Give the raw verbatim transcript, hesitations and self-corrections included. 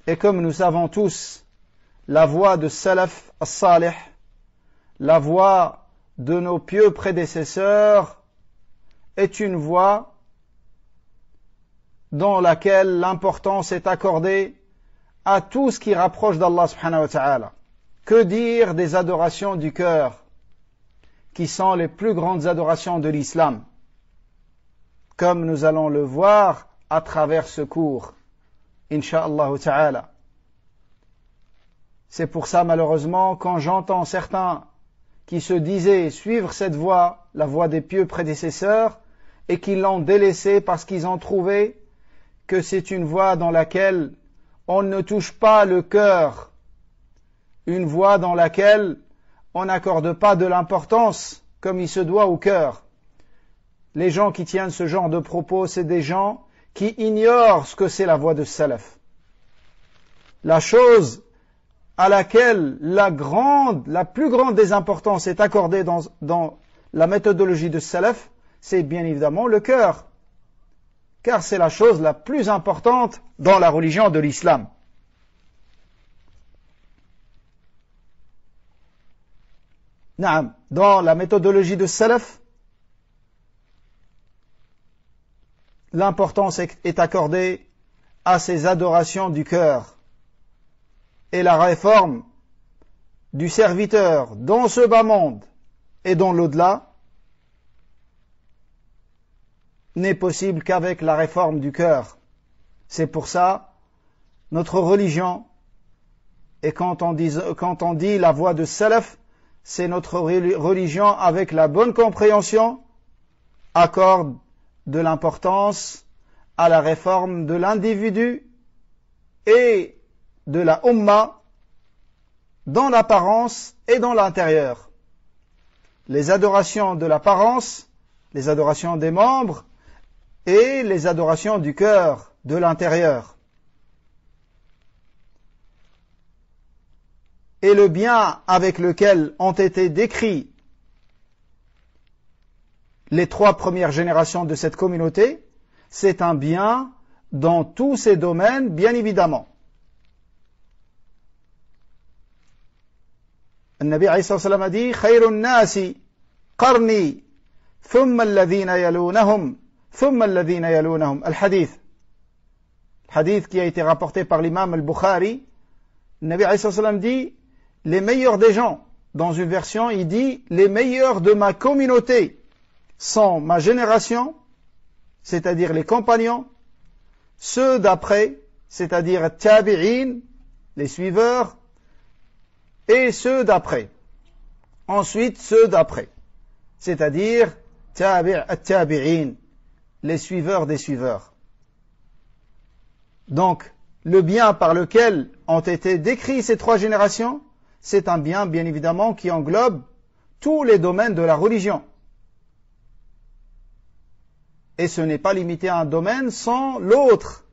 Et comme nous savons tous, la voie de Salaf as-Salih, la voie de nos pieux prédécesseurs, est une voie dans laquelle l'importance est accordée à tout ce qui rapproche d'Allah subhanahu wa ta'ala. Que dire des adorations du cœur, qui sont les plus grandes adorations de l'islam, comme nous allons le voir à travers ce cours, insha'Allah ta'ala. C'est pour ça, malheureusement, quand j'entends certains qui se disaient suivre cette voie, la voie des pieux prédécesseurs, et qui l'ont délaissée parce qu'ils ont trouvé que c'est une voie dans laquelle on ne touche pas le cœur, une voie dans laquelle on n'accorde pas de l'importance comme il se doit au cœur. Les gens qui tiennent ce genre de propos, c'est des gens qui ignorent ce que c'est la voie de Salaf. La chose à laquelle la grande, la plus grande des importances est accordée dans, dans la méthodologie de Salaf, c'est bien évidemment le cœur. Car c'est la chose la plus importante dans la religion de l'islam. Naam, dans la méthodologie de Salaf, l'importance est accordée à ces adorations du cœur et la réforme du serviteur dans ce bas monde et dans l'au-delà n'est possible qu'avec la réforme du cœur. C'est pour ça notre religion, et quand on dit, quand on dit la voie de Salaf, c'est notre religion avec la bonne compréhension, accorde de l'importance à la réforme de l'individu et de la Ummah dans l'apparence et dans l'intérieur. Les adorations de l'apparence, les adorations des membres et les adorations du cœur, de l'intérieur. Et le bien avec lequel ont été décrits les trois premières générations de cette communauté, c'est un bien dans tous ces domaines, bien évidemment. Le Nabi alayhi salam a dit « Khayrun nasi qarni thumma alladhina yalunahum thumma alladhina yalunahum » Al-Hadith. Hadith qui a été rapporté par l'imam al-Bukhari. Le Nabi alayhi salam dit « Les meilleurs des gens ». Dans une version, il dit « Les meilleurs de ma communauté » sont ma génération, c'est-à-dire les compagnons, ceux d'après, c'est-à-dire tabi'in, les suiveurs, et ceux d'après. Ensuite, ceux d'après, c'est-à-dire tabi' at-tabi'in, les suiveurs des suiveurs. Donc, le bien par lequel ont été décrits ces trois générations, c'est un bien, bien évidemment, qui englobe tous les domaines de la religion. Et ce n'est pas limité à un domaine sans l'autre.